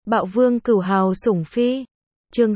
Bạo vương cửu hào sủng phi. Chương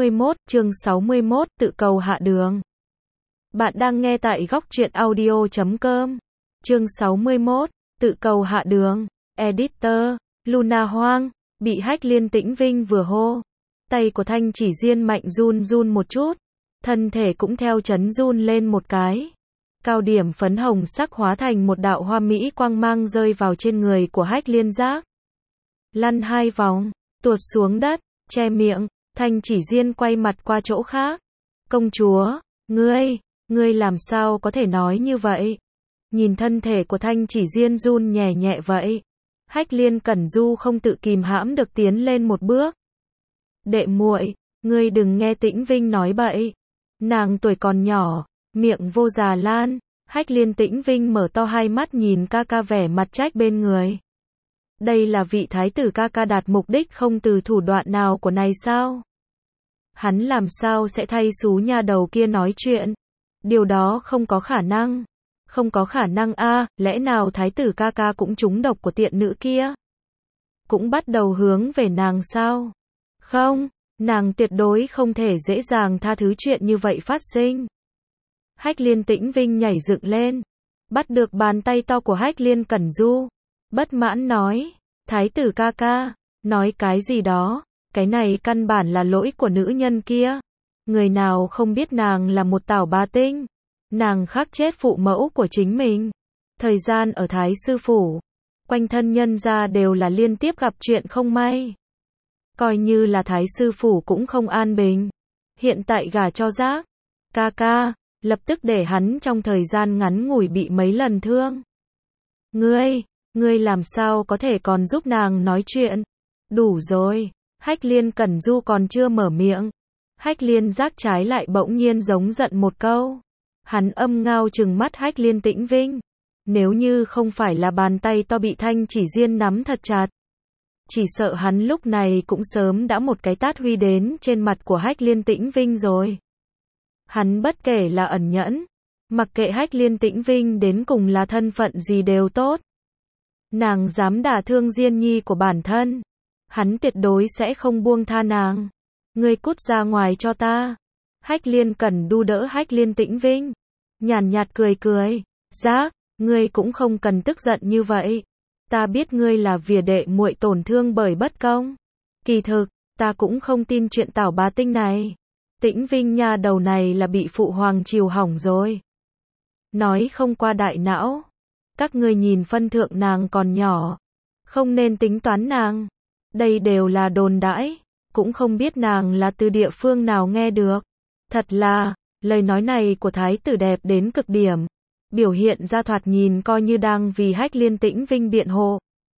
61, tự cầu hạ đường. Bạn đang nghe tại góc truyện audio.com. Chương 61, tự cầu hạ đường. Editor, Luna Hoang, bị hack Liên Tĩnh Vinh vừa hô. Tay của Thanh Chỉ Diên mạnh run run một chút. Thân thể cũng theo chấn run lên một cái. Cao điểm phấn hồng sắc hóa thành một đạo hoa mỹ quang mang rơi vào trên người của hack Liên Giác. Lăn 2 vòng, tuột xuống đất, che miệng, Thanh Chỉ Diên quay mặt qua chỗ khác. Công chúa, ngươi làm sao có thể nói như vậy? Nhìn thân thể của Thanh Chỉ Diên run nhẹ nhẹ vậy. Hách Liên Cẩn Du không tự kìm hãm được tiến lên một bước. Đệ muội, ngươi đừng nghe Tĩnh Vinh nói bậy. Nàng tuổi còn nhỏ, miệng vô già lan. Hách Liên Tĩnh Vinh mở to hai mắt nhìn ca ca vẻ mặt trách bên người. Đây là vị thái tử ca ca đạt mục đích không từ thủ đoạn nào của này sao? Hắn làm sao sẽ thay xú nha đầu kia nói chuyện? Điều đó không có khả năng. Không có khả năng a, lẽ nào thái tử ca ca cũng trúng độc của tiện nữ kia? Cũng bắt đầu hướng về nàng sao? Không, nàng tuyệt đối không thể dễ dàng tha thứ chuyện như vậy phát sinh. Hách Liên Tĩnh Vinh nhảy dựng lên, bắt được bàn tay to của Hách Liên Cẩn Du. Bất mãn nói, thái tử ca ca, nói cái gì đó, cái này căn bản là lỗi của nữ nhân kia. Người nào không biết nàng là một tảo bà tinh, nàng khắc chết phụ mẫu của chính mình. Thời gian ở Thái Sư Phủ, quanh thân nhân gia đều là liên tiếp gặp chuyện không may. Coi như là Thái Sư Phủ cũng không an bình. Hiện tại gả cho Giác, ca ca, lập tức để hắn trong thời gian ngắn ngủi bị mấy lần thương. Ngươi làm sao có thể còn giúp nàng nói chuyện? Đủ rồi, Hách Liên Cẩn Du còn chưa mở miệng. Hách Liên Giác trái lại bỗng nhiên giống giận một câu. Hắn âm ngao trừng mắt Hách Liên Tĩnh Vinh. Nếu như không phải là bàn tay to bị Thanh Chỉ Diên nắm thật chặt, chỉ sợ hắn lúc này cũng sớm đã một cái tát huy đến trên mặt của Hách Liên Tĩnh Vinh rồi. Hắn bất kể là ẩn nhẫn, mặc kệ Hách Liên Tĩnh Vinh đến cùng là thân phận gì đều tốt. Nàng dám đả thương Diên Nhi của bản thân, hắn tuyệt đối sẽ không buông tha nàng. Ngươi cút ra ngoài cho ta. Hách Liên Cẩn Du đỡ Hách Liên Tĩnh Vinh, nhàn nhạt cười cười. Giác, ngươi cũng không cần tức giận như vậy. Ta biết ngươi là vì đệ muội tổn thương bởi bất công. Kỳ thực, ta cũng không tin chuyện tảo bá tinh này. Tĩnh Vinh nha đầu này là bị phụ hoàng chiều hỏng rồi. Nói không qua đại não. Các ngươi nhìn phân thượng nàng còn nhỏ, không nên tính toán nàng. Đây đều là đồn đãi, cũng không biết nàng là từ địa phương nào nghe được. Thật là, lời nói này của thái tử đẹp đến cực điểm. Biểu hiện ra thoạt nhìn coi như đang vì Hách Liên Tĩnh Vinh biện hộ.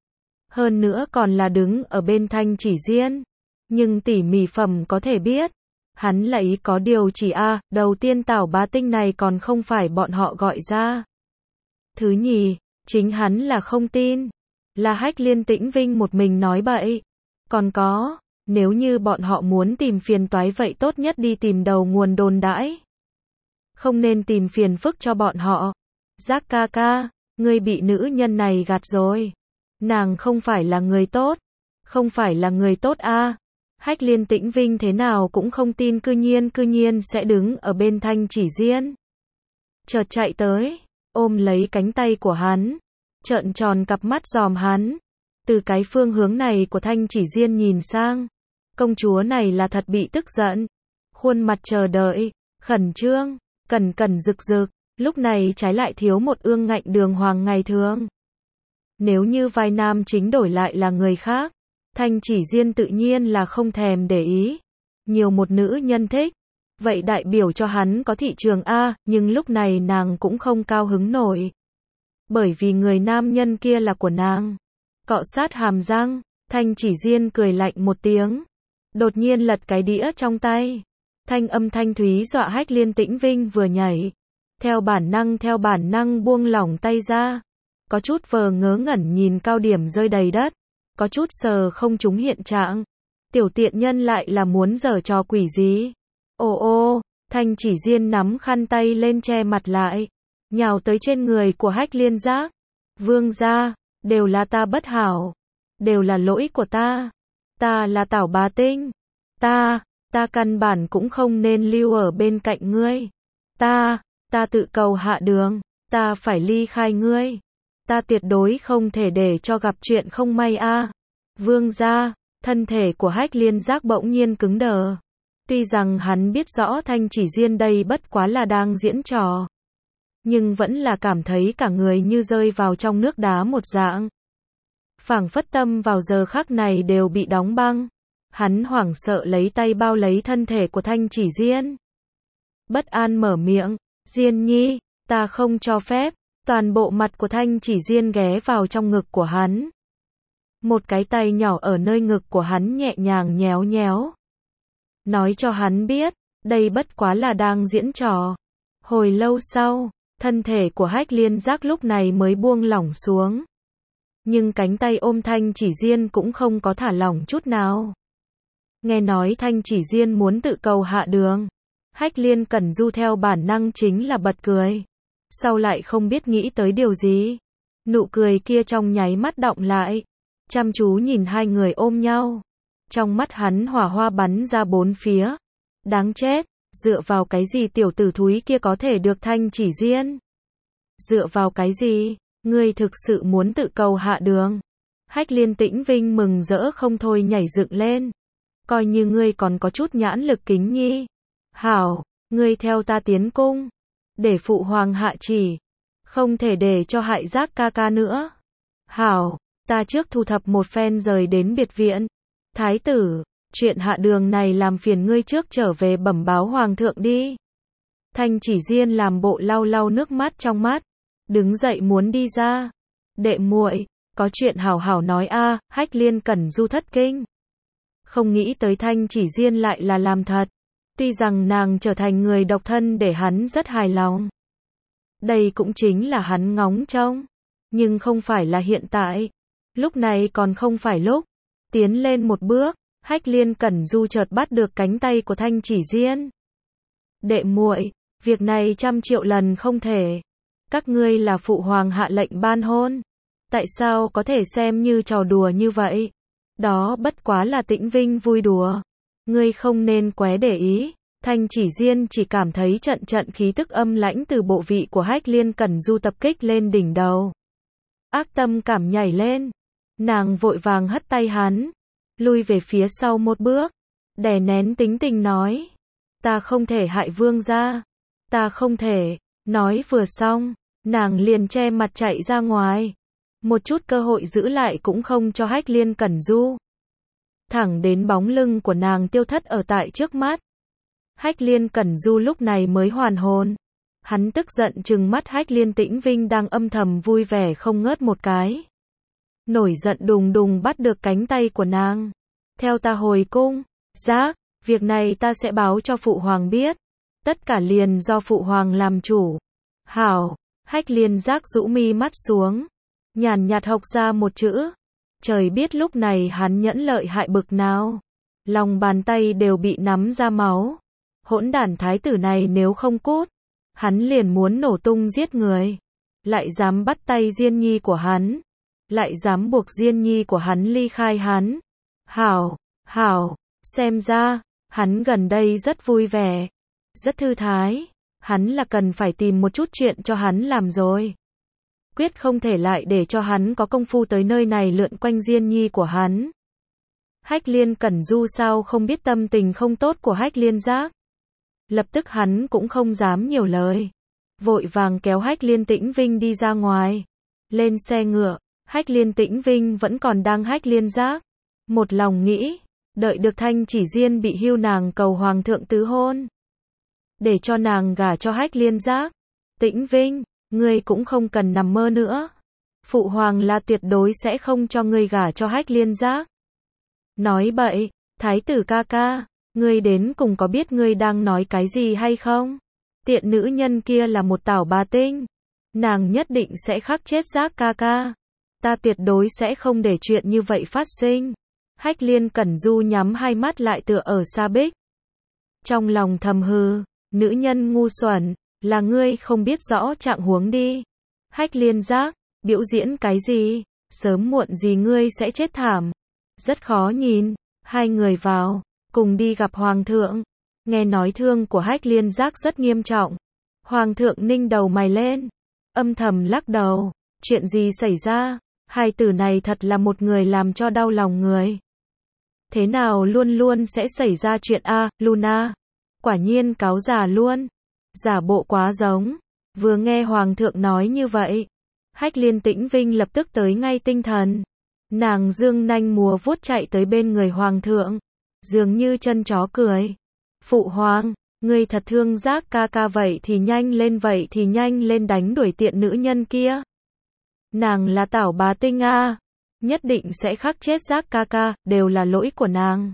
Hơn nữa còn là đứng ở bên Thanh Chỉ Diên. Nhưng tỉ mỉ phẩm có thể biết, hắn là ý có điều chỉ đầu tiên tảo bá tinh này còn không phải bọn họ gọi ra. Thứ nhì, chính hắn là không tin, là Hách Liên Tĩnh Vinh một mình nói bậy. Còn có, nếu như bọn họ muốn tìm phiền toái vậy tốt nhất đi tìm đầu nguồn đồn đãi. Không nên tìm phiền phức cho bọn họ. Giác ca ca, ngươi bị nữ nhân này gạt rồi. Nàng không phải là người tốt. Không phải là người tốt a. Hách Liên Tĩnh Vinh thế nào cũng không tin cư nhiên sẽ đứng ở bên Thanh Chỉ Diên. Chợt chạy tới, ôm lấy cánh tay của hắn, trợn tròn cặp mắt dòm hắn. Từ cái phương hướng này của Thanh Chỉ Diên nhìn sang, công chúa này là thật bị tức giận. Khuôn mặt chờ đợi, khẩn trương, cẩn rực rực, lúc này trái lại thiếu một ương ngạnh đường hoàng ngày thường. Nếu như vai nam chính đổi lại là người khác, Thanh Chỉ Diên tự nhiên là không thèm để ý. Nhiều một nữ nhân thích, vậy đại biểu cho hắn có thị trường a, nhưng lúc này nàng cũng không cao hứng nổi. Bởi vì người nam nhân kia là của nàng. Cọ sát hàm răng, Thanh Chỉ Diên cười lạnh một tiếng. Đột nhiên lật cái đĩa trong tay. Thanh âm thanh thúy dọa Hách Liên Tĩnh Vinh vừa nhảy. Theo bản năng buông lỏng tay ra. Có chút vờ ngớ ngẩn nhìn cao điểm rơi đầy đất. Có chút sờ không trúng hiện trạng. Tiểu tiện nhân lại là muốn giở trò quỷ gì? Ô, Thanh Chỉ Diên nắm khăn tay lên che mặt lại, nhào tới trên người của Hách Liên Giác. Vương gia, đều là ta bất hảo, đều là lỗi của ta. Ta là Tảo Bá Tinh. Ta căn bản cũng không nên lưu ở bên cạnh ngươi. Ta tự cầu hạ đường. Ta phải ly khai ngươi. Ta tuyệt đối không thể để cho gặp chuyện không may a. Vương gia, thân thể của Hách Liên Giác bỗng nhiên cứng đờ. Tuy rằng hắn biết rõ Thanh Chỉ Diên đây bất quá là đang diễn trò, nhưng vẫn là cảm thấy cả người như rơi vào trong nước đá một dạng. Phảng phất tâm vào giờ khắc này đều bị đóng băng. Hắn hoảng sợ lấy tay bao lấy thân thể của Thanh Chỉ Diên. Bất an mở miệng, Diên nhi, ta không cho phép. Toàn bộ mặt của Thanh Chỉ Diên ghé vào trong ngực của hắn. Một cái tay nhỏ ở nơi ngực của hắn nhẹ nhàng nhéo nhéo. Nói cho hắn biết, đây bất quá là đang diễn trò. Hồi lâu sau, thân thể của Hách Liên Giác lúc này mới buông lỏng xuống. Nhưng cánh tay ôm Thanh Chỉ Diên cũng không có thả lỏng chút nào. Nghe nói Thanh Chỉ Diên muốn tự cầu hạ đường. Hách Liên Cẩn Du theo bản năng chính là bật cười. Sau lại không biết nghĩ tới điều gì. Nụ cười kia trong nháy mắt đọng lại. Chăm chú nhìn hai người ôm nhau. Trong mắt hắn hỏa hoa bắn ra bốn phía. Đáng chết, dựa vào cái gì tiểu tử thúi kia có thể được Thanh Chỉ Diên? Dựa vào cái gì? Ngươi thực sự muốn tự cầu hạ đường? Hách Liên Tĩnh Vinh mừng rỡ không thôi nhảy dựng lên. Coi như ngươi còn có chút nhãn lực kính nhi. Hảo, ngươi theo ta tiến cung. Để phụ hoàng hạ chỉ. Không thể để cho Hại Giác ca ca nữa. Hảo, ta trước thu thập một phen rời đến biệt viện. Thái tử, chuyện hạ đường này làm phiền ngươi trước trở về bẩm báo hoàng thượng đi. Thanh Chỉ Diên làm bộ lau lau nước mắt trong mắt. Đứng dậy muốn đi ra. Đệ muội, có chuyện hảo hảo nói a. Hách Liên Cẩn Du thất kinh. Không nghĩ tới Thanh Chỉ Diên lại là làm thật. Tuy rằng nàng trở thành người độc thân để hắn rất hài lòng. Đây cũng chính là hắn ngóng trông. Nhưng không phải là hiện tại. Lúc này còn không phải lúc. Tiến lên một bước, Hách Liên Cẩn Du chợt bắt được cánh tay của Thanh Chỉ Diên. Đệ muội, việc này 100 triệu lần không thể. Các ngươi là phụ hoàng hạ lệnh ban hôn. Tại sao có thể xem như trò đùa như vậy? Đó bất quá là Tĩnh Vinh vui đùa. Ngươi không nên quá để ý. Thanh Chỉ Diên chỉ cảm thấy trận trận khí tức âm lãnh từ bộ vị của Hách Liên Cẩn Du tập kích lên đỉnh đầu. Ác tâm cảm nhảy lên. Nàng vội vàng hất tay hắn. Lui về phía sau một bước. Đè nén tính tình nói. Ta không thể hại vương gia. Ta không thể. Nói vừa xong, nàng liền che mặt chạy ra ngoài. Một chút cơ hội giữ lại cũng không cho Hách Liên Cẩn Du. Thẳng đến bóng lưng của nàng tiêu thất ở tại trước mắt. Hách Liên Cẩn Du lúc này mới hoàn hồn. Hắn tức giận trừng mắt Hách Liên Tĩnh Vinh đang âm thầm vui vẻ không ngớt một cái. Nổi giận đùng đùng bắt được cánh tay của nàng. Theo ta hồi cung. Giác, việc này ta sẽ báo cho phụ hoàng biết. Tất cả liền do phụ hoàng làm chủ. Hảo, Hách Liên Giác rũ mi mắt xuống. Nhàn nhạt hộc ra một chữ. Trời biết lúc này hắn nhẫn lợi hại bực nào. Lòng bàn tay đều bị nắm ra máu. Hỗn đản thái tử này nếu không cút, hắn liền muốn nổ tung giết người. Lại dám bắt tay Diên Nhi của hắn. Lại dám buộc Diên Nhi của hắn ly khai hắn. Hảo, xem ra, hắn gần đây rất vui vẻ. Rất thư thái. Hắn là cần phải tìm một chút chuyện cho hắn làm rồi. Quyết không thể lại để cho hắn có công phu tới nơi này lượn quanh Diên Nhi của hắn. Hách Liên Cẩn Du sao không biết tâm tình không tốt của Hách Liên Giác. Lập tức hắn cũng không dám nhiều lời. Vội vàng kéo Hách Liên Tĩnh Vinh đi ra ngoài. Lên xe ngựa, Hách Liên Tĩnh Vinh vẫn còn đang Hách Liên Giác. Một lòng nghĩ, đợi được Thanh Chỉ Diên bị hưu nàng cầu hoàng thượng tứ hôn. Để cho nàng gả cho Hách Liên Giác. Tĩnh Vinh, ngươi cũng không cần nằm mơ nữa. Phụ hoàng là tuyệt đối sẽ không cho ngươi gả cho Hách Liên Giác. Nói bậy, thái tử ca ca, ngươi đến cùng có biết ngươi đang nói cái gì hay không? Tiện nữ nhân kia là một Tảo Bá Tinh. Nàng nhất định sẽ khắc chết Giác ca ca. Ta tuyệt đối sẽ không để chuyện như vậy phát sinh. Hách Liên Cẩn Du nhắm hai mắt lại tựa ở xa bích. Trong lòng thầm hừ, nữ nhân ngu xuẩn, là ngươi không biết rõ trạng huống đi. Hách Liên Giác, biểu diễn cái gì? Sớm muộn gì ngươi sẽ chết thảm. Rất khó nhìn. Hai người vào, cùng đi gặp Hoàng thượng. Nghe nói thương của Hách Liên Giác rất nghiêm trọng. Hoàng thượng ninh đầu mày lên, âm thầm lắc đầu. Chuyện gì xảy ra? Hai từ này thật là một người làm cho đau lòng người. Thế nào luôn luôn sẽ xảy ra chuyện a, Luna? Quả nhiên cáo giả luôn. Giả bộ quá giống. Vừa nghe Hoàng thượng nói như vậy, Hách Liên Tĩnh Vinh lập tức tới ngay tinh thần. Nàng dương nanh múa vuốt chạy tới bên người Hoàng thượng, dường như chân chó cười. Phụ hoàng, ngươi thật thương Giác ca ca, vậy thì nhanh lên đánh đuổi tiện nữ nhân kia. Nàng là Tảo Bá Tinh a, nhất định sẽ khắc chết Giác ca ca, đều là lỗi của nàng.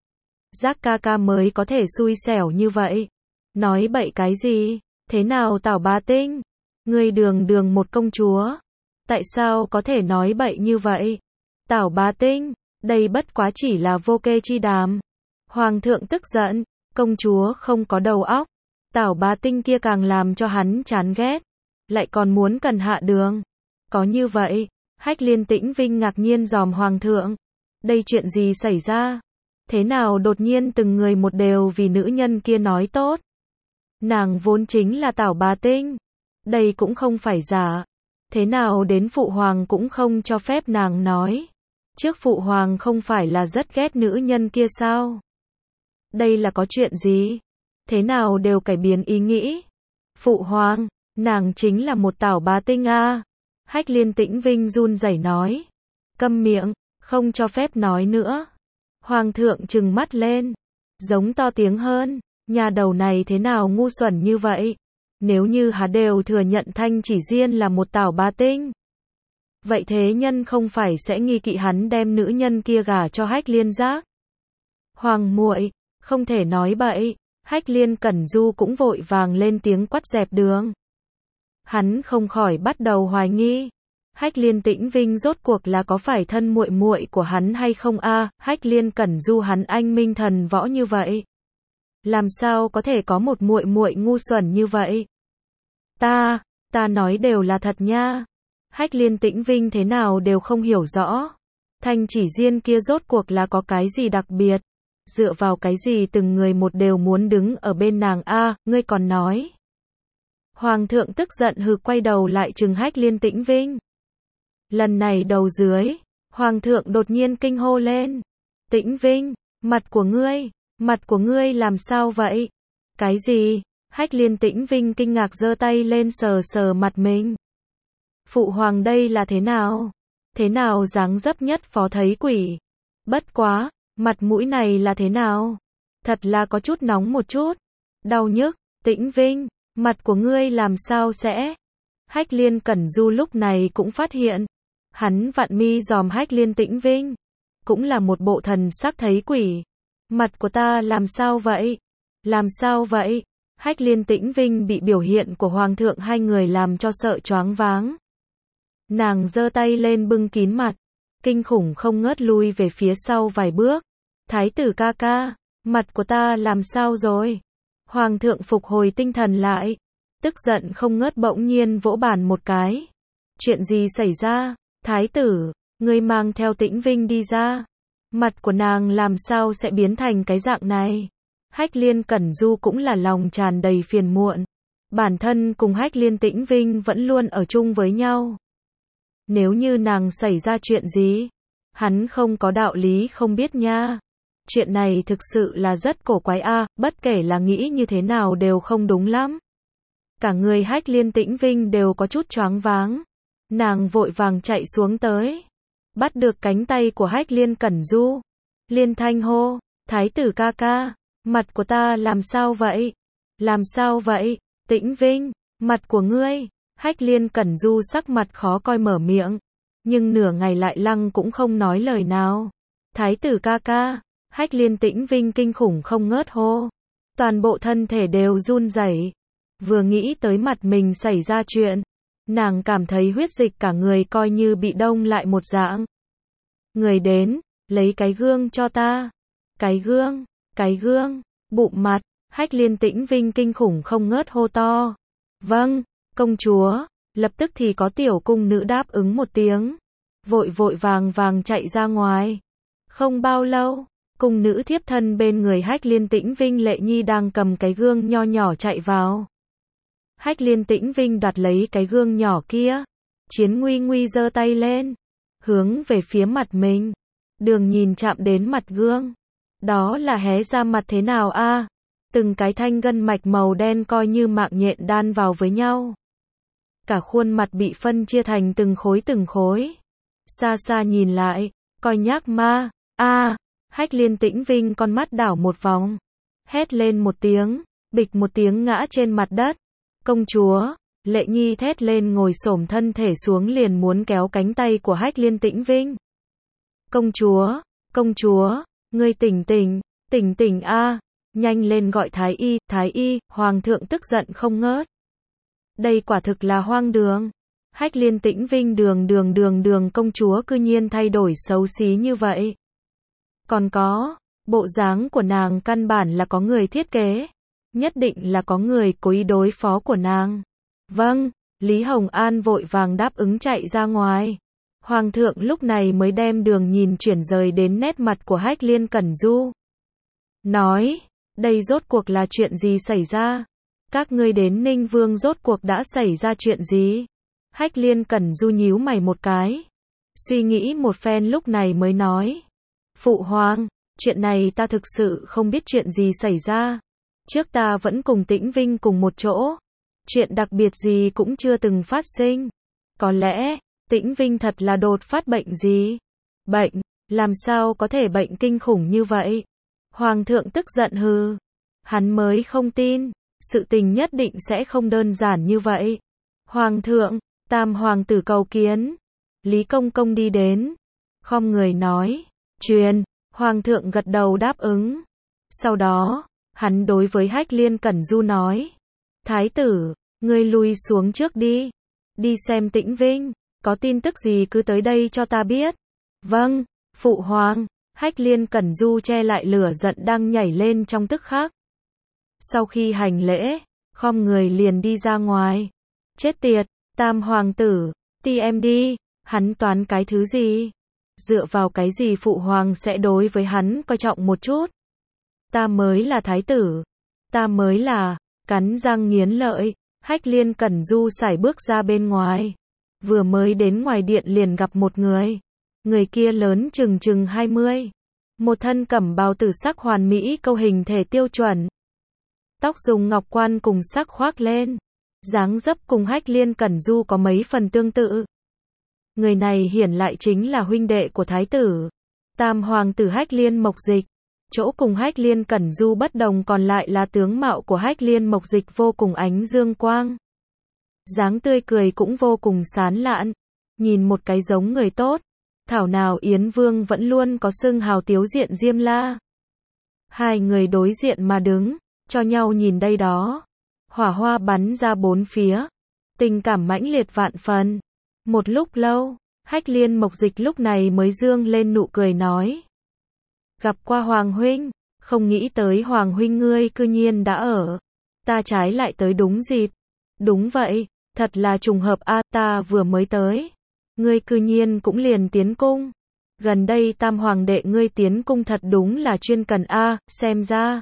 Giác ca ca mới có thể xui xẻo như vậy. Nói bậy cái gì? Thế nào Tảo Bá Tinh? Ngươi đường một công chúa. Tại sao có thể nói bậy như vậy? Tảo Bá Tinh, đây bất quá chỉ là vô kê chi đàm. Hoàng thượng tức giận, công chúa không có đầu óc. Tảo Bá Tinh kia càng làm cho hắn chán ghét. Lại còn muốn cần hạ đường. Có như vậy, Hách Liên Tĩnh Vinh ngạc nhiên dòm Hoàng thượng. Đây chuyện gì xảy ra? Thế nào đột nhiên từng người một đều vì nữ nhân kia nói tốt? Nàng vốn chính là Tảo Bá Tinh. Đây cũng không phải giả. Thế nào đến phụ hoàng cũng không cho phép nàng nói? Trước phụ hoàng không phải là rất ghét nữ nhân kia sao? Đây là có chuyện gì? Thế nào đều cải biến ý nghĩ? Phụ hoàng, nàng chính là một Tảo Bá Tinh a. Hách Liên Tĩnh Vinh run rẩy nói. Câm miệng, không cho phép nói nữa. Hoàng thượng trừng mắt lên, giống to tiếng hơn. Nhà đầu này thế nào ngu xuẩn như vậy? Nếu như hắn đều thừa nhận Thanh Chỉ Diên là một Tảo Bá Tinh, vậy thế nhân không phải sẽ nghi kỵ hắn đem nữ nhân kia gả cho Hách Liên Giác? Hoàng muội, không thể nói bậy. Hách Liên Cẩn Du cũng vội vàng lên tiếng quát dẹp đường. Hắn không khỏi bắt đầu hoài nghi. Hách Liên Tĩnh Vinh rốt cuộc là có phải thân muội muội của hắn hay không a? Hách Liên Cẩn Du hắn anh minh thần võ như vậy, làm sao có thể có một muội muội ngu xuẩn như vậy? Ta nói đều là thật nha. Hách Liên Tĩnh Vinh thế nào đều không hiểu rõ. Thanh Chỉ Diên kia rốt cuộc là có cái gì đặc biệt? Dựa vào cái gì từng người một đều muốn đứng ở bên nàng a, ngươi còn nói? Hoàng thượng tức giận hừ, quay đầu lại trừng Hách Liên Tĩnh Vinh. Lần này đầu dưới, Hoàng thượng đột nhiên kinh hô lên. Tĩnh Vinh, mặt của ngươi làm sao vậy? Cái gì? Hách Liên Tĩnh Vinh kinh ngạc giơ tay lên sờ sờ mặt mình. Phụ hoàng đây là thế nào? Thế nào dáng dấp nhất phó thấy quỷ? Bất quá, mặt mũi này là thế nào? Thật là có chút nóng một chút. Đau nhức. Tĩnh Vinh, mặt của ngươi làm sao sẽ? Hách Liên Cẩn Du lúc này cũng phát hiện. Hắn vặn mi dòm Hách Liên Tĩnh Vinh. Cũng là một bộ thần sắc thấy quỷ. Mặt của ta làm sao vậy? Làm sao vậy? Hách Liên Tĩnh Vinh bị biểu hiện của Hoàng thượng hai người làm cho sợ choáng váng. Nàng giơ tay lên bưng kín mặt, kinh khủng không ngớt lui về phía sau vài bước. Thái tử ca ca, mặt của ta làm sao rồi? Hoàng thượng phục hồi tinh thần lại, tức giận không ngớt bỗng nhiên vỗ bàn một cái. Chuyện gì xảy ra? Thái tử, ngươi mang theo Tĩnh Vinh đi ra. Mặt của nàng làm sao sẽ biến thành cái dạng này? Hách Liên Cẩn Du cũng là lòng tràn đầy phiền muộn. Bản thân cùng Hách Liên Tĩnh Vinh vẫn luôn ở chung với nhau. Nếu như nàng xảy ra chuyện gì, hắn không có đạo lý không biết nha. Chuyện này thực sự là rất cổ quái a, bất kể là nghĩ như thế nào đều không đúng lắm. Cả người Hách Liên Tĩnh Vinh đều có chút choáng váng. Nàng vội vàng chạy xuống tới, bắt được cánh tay của Hách Liên Cẩn Du. Liên thanh hô, Thái tử ca ca, mặt của ta làm sao vậy? Làm sao vậy? Tĩnh Vinh, mặt của ngươi. Hách Liên Cẩn Du sắc mặt khó coi mở miệng, nhưng nửa ngày lại lăng cũng không nói lời nào. Thái tử ca ca. Hách Liên Tĩnh Vinh kinh khủng không ngớt hô. Toàn bộ thân thể đều run rẩy. Vừa nghĩ tới mặt mình xảy ra chuyện, nàng cảm thấy huyết dịch cả người coi như bị đông lại một dạng. Người đến, lấy cái gương cho ta. Cái gương, bụng mặt. Hách Liên Tĩnh Vinh kinh khủng không ngớt hô to. Vâng, công chúa. Lập tức thì có tiểu cung nữ đáp ứng một tiếng. Vội vàng chạy ra ngoài. Không bao lâu, Cung nữ thiếp thân bên người Hách Liên Tĩnh Vinh Lệ Nhi đang cầm cái gương nho nhỏ chạy vào. Hách Liên Tĩnh Vinh đoạt lấy cái gương nhỏ kia. Chiến Nguy Nguy giơ tay lên, hướng về phía mặt mình. Đường nhìn chạm đến mặt gương. Đó là hé ra mặt thế nào a? Từng cái thanh gân mạch màu đen coi như mạng nhện đan vào với nhau. Cả khuôn mặt bị phân chia thành từng khối. Xa xa nhìn lại, coi nhác ma, Hách Liên Tĩnh Vinh con mắt đảo một vòng. Hét lên một tiếng, bịch một tiếng ngã trên mặt đất. Công chúa, Lệ Nhi thét lên ngồi xổm thân thể xuống liền muốn kéo cánh tay của Hách Liên Tĩnh Vinh. Công chúa, ngươi tỉnh a, nhanh lên gọi thái y, hoàng thượng tức giận không ngớt. Đây quả thực là hoang đường. Hách Liên Tĩnh Vinh đường công chúa cư nhiên thay đổi xấu xí như vậy. Còn có, bộ dáng của nàng căn bản là có người thiết kế. Nhất định là có người cố ý đối phó của nàng. Vâng, Lý Hồng An vội vàng đáp ứng chạy ra ngoài. Hoàng thượng lúc này mới đem đường nhìn chuyển rời đến nét mặt của Hách Liên Cẩn Du. Nói, đây rốt cuộc là chuyện gì xảy ra? Các ngươi đến Ninh Vương rốt cuộc đã xảy ra chuyện gì? Hách Liên Cẩn Du nhíu mày một cái. Suy nghĩ một phen lúc này mới nói. Phụ hoàng, chuyện này ta thực sự không biết chuyện gì xảy ra. Trước ta vẫn cùng Tĩnh Vinh cùng một chỗ. Chuyện đặc biệt gì cũng chưa từng phát sinh. Có lẽ, Tĩnh Vinh thật là đột phát bệnh gì? Bệnh, làm sao có thể bệnh kinh khủng như vậy? Hoàng thượng tức giận hừ. Hắn mới không tin, sự tình nhất định sẽ không đơn giản như vậy. Hoàng thượng, Tam hoàng tử cầu kiến. Lý Công Công đi đến, khom người nói, truyền. Hoàng thượng gật đầu đáp ứng. Sau đó, hắn đối với Hách Liên Cẩn Du nói, thái tử, ngươi lui xuống trước đi. Đi xem Tĩnh Vinh, có tin tức gì cứ tới đây cho ta biết. Vâng, phụ hoàng. Hách Liên Cẩn Du che lại lửa giận đang nhảy lên trong tức khắc. Sau khi hành lễ, khom người liền đi ra ngoài. Chết tiệt, Tam hoàng tử, ti em đi, hắn toán cái thứ gì? Dựa vào cái gì phụ hoàng sẽ đối với hắn coi trọng một chút? Ta mới là thái tử, ta mới là, cắn răng nghiến lợi, Hách Liên Cẩn Du sải bước ra bên ngoài. Vừa mới đến ngoài điện liền gặp một người. Người kia lớn chừng 20. Một thân cẩm bào tử sắc hoàn mỹ câu hình thể tiêu chuẩn. Tóc dùng ngọc quan cùng sắc khoác lên. Dáng dấp cùng Hách Liên Cẩn Du có mấy phần tương tự. Người này hiển lại chính là huynh đệ của thái tử. Tam hoàng tử Hách Liên Mộc Dịch. Chỗ cùng Hách Liên Cẩn Du bất đồng còn lại là tướng mạo của Hách Liên Mộc Dịch vô cùng ánh dương quang. Dáng tươi cười cũng vô cùng sán lạn. Nhìn một cái giống người tốt. Thảo nào Yến Vương vẫn luôn có xưng hào tiếu diện Diêm La. Hai người đối diện mà đứng, cho nhau nhìn đây đó. Hỏa hoa bắn ra bốn phía. Tình cảm mãnh liệt vạn phần. Một lúc lâu, Hách Liên Mộc Dịch lúc này mới dương lên nụ cười nói. Gặp qua Hoàng huynh, không nghĩ tới Hoàng huynh ngươi cư nhiên đã ở. Ta trái lại tới đúng dịp. Đúng vậy, thật là trùng hợp a, ta vừa mới tới. Ngươi cư nhiên cũng liền tiến cung. Gần đây Tam hoàng đệ ngươi tiến cung thật đúng là chuyên cần a, xem ra.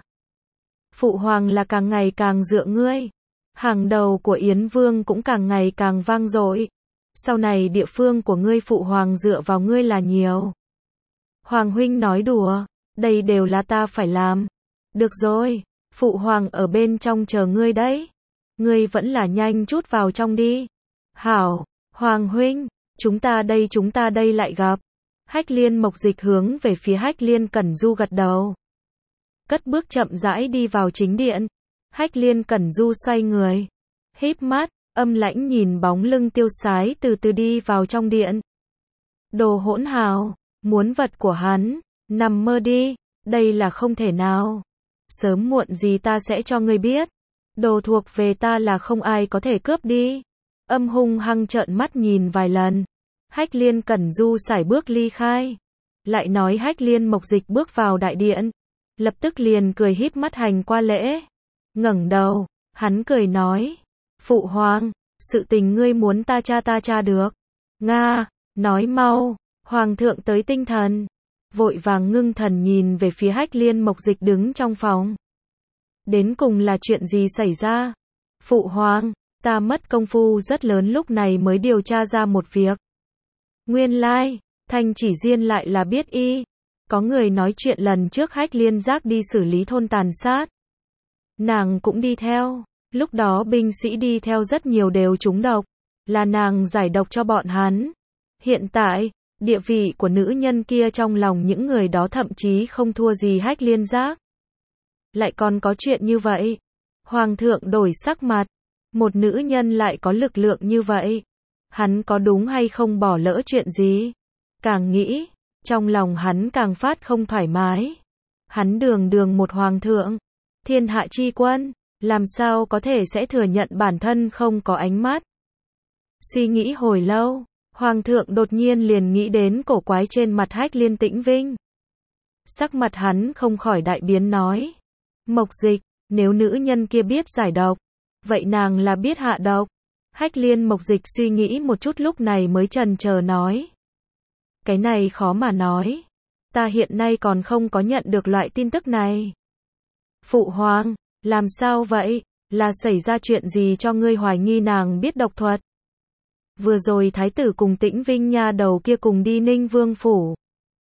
Phụ hoàng là càng ngày càng dựa ngươi. Hàng đầu của Yến Vương cũng càng ngày càng vang dội. Sau này địa phương của ngươi phụ hoàng dựa vào ngươi là nhiều. Hoàng huynh nói đùa, đây đều là ta phải làm. Được rồi, phụ hoàng ở bên trong chờ ngươi đấy. Ngươi vẫn là nhanh chút vào trong đi. Hảo, Hoàng huynh, chúng ta đây lại gặp. Hách Liên Mộc Dịch hướng về phía Hách Liên Cẩn Du gật đầu. Cất bước chậm rãi đi vào chính điện. Hách Liên Cẩn Du xoay người, híp mắt, âm lãnh nhìn bóng lưng tiêu sái từ từ đi vào trong điện. Đồ hỗn hào, muốn vật của hắn, nằm mơ đi, đây là không thể nào. Sớm muộn gì ta sẽ cho ngươi biết. Đồ thuộc về ta là không ai có thể cướp đi. Âm hung hăng trợn mắt nhìn vài lần. Hách Liên Cẩn Du sải bước ly khai. Lại nói Hách Liên Mộc Dịch bước vào đại điện. Lập tức liền cười híp mắt hành qua lễ. Ngẩng đầu, hắn cười nói. Phụ hoàng, sự tình ngươi muốn ta tra được. Nga, nói mau, hoàng thượng tới tinh thần. vội vàng ngưng thần nhìn về phía Hách Liên Mộc Dịch đứng trong phòng. Đến cùng là chuyện gì xảy ra? Phụ hoàng, ta mất công phu rất lớn lúc này mới điều tra ra một việc. Nguyên lai, Thanh Chỉ Diên lại là biết y. Có người nói chuyện lần trước Hách Liên Giác đi xử lý thôn tàn sát. Nàng cũng đi theo. Lúc đó binh sĩ đi theo rất nhiều đều trúng độc. Là nàng giải độc cho bọn hắn. Hiện tại, địa vị của nữ nhân kia trong lòng những người đó thậm chí không thua gì Hách Liên Giác. Lại còn có chuyện như vậy. Hoàng thượng đổi sắc mặt. Một nữ nhân lại có lực lượng như vậy. Hắn có đúng hay không bỏ lỡ chuyện gì? Càng nghĩ, trong lòng hắn càng phát không thoải mái. Hắn đường đường một hoàng thượng, thiên hạ chi quân, làm sao có thể sẽ thừa nhận bản thân không có ánh mắt? Suy nghĩ hồi lâu, hoàng thượng đột nhiên liền nghĩ đến cổ quái trên mặt Hách Liên Tĩnh Vinh. Sắc mặt hắn không khỏi đại biến nói. Mộc Dịch, nếu nữ nhân kia biết giải độc, vậy nàng là biết hạ độc. Hách Liên Mộc Dịch suy nghĩ một chút lúc này mới chần chờ nói. Cái này khó mà nói. Ta hiện nay còn không có nhận được loại tin tức này. Phụ hoàng, làm sao vậy? Là xảy ra chuyện gì cho ngươi hoài nghi nàng biết độc thuật? Vừa rồi thái tử cùng Tĩnh Vinh nha đầu kia cùng đi Ninh Vương phủ.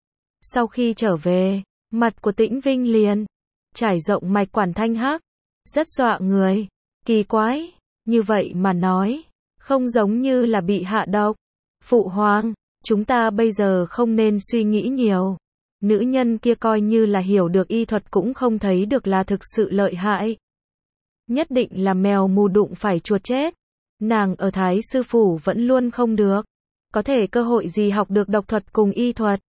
Sau khi trở về, mặt của Tĩnh Vinh liền trải rộng mạch quản thanh hắc, rất dọa người. Kỳ quái, như vậy mà nói, không giống như là bị hạ độc. Phụ hoàng, chúng ta bây giờ không nên suy nghĩ nhiều. Nữ nhân kia coi như là hiểu được y thuật cũng không thấy được là thực sự lợi hại. Nhất định là mèo mù đụng phải chuột chết. Nàng ở Thái sư phủ vẫn luôn không được. Có thể cơ hội gì học được độc thuật cùng y thuật.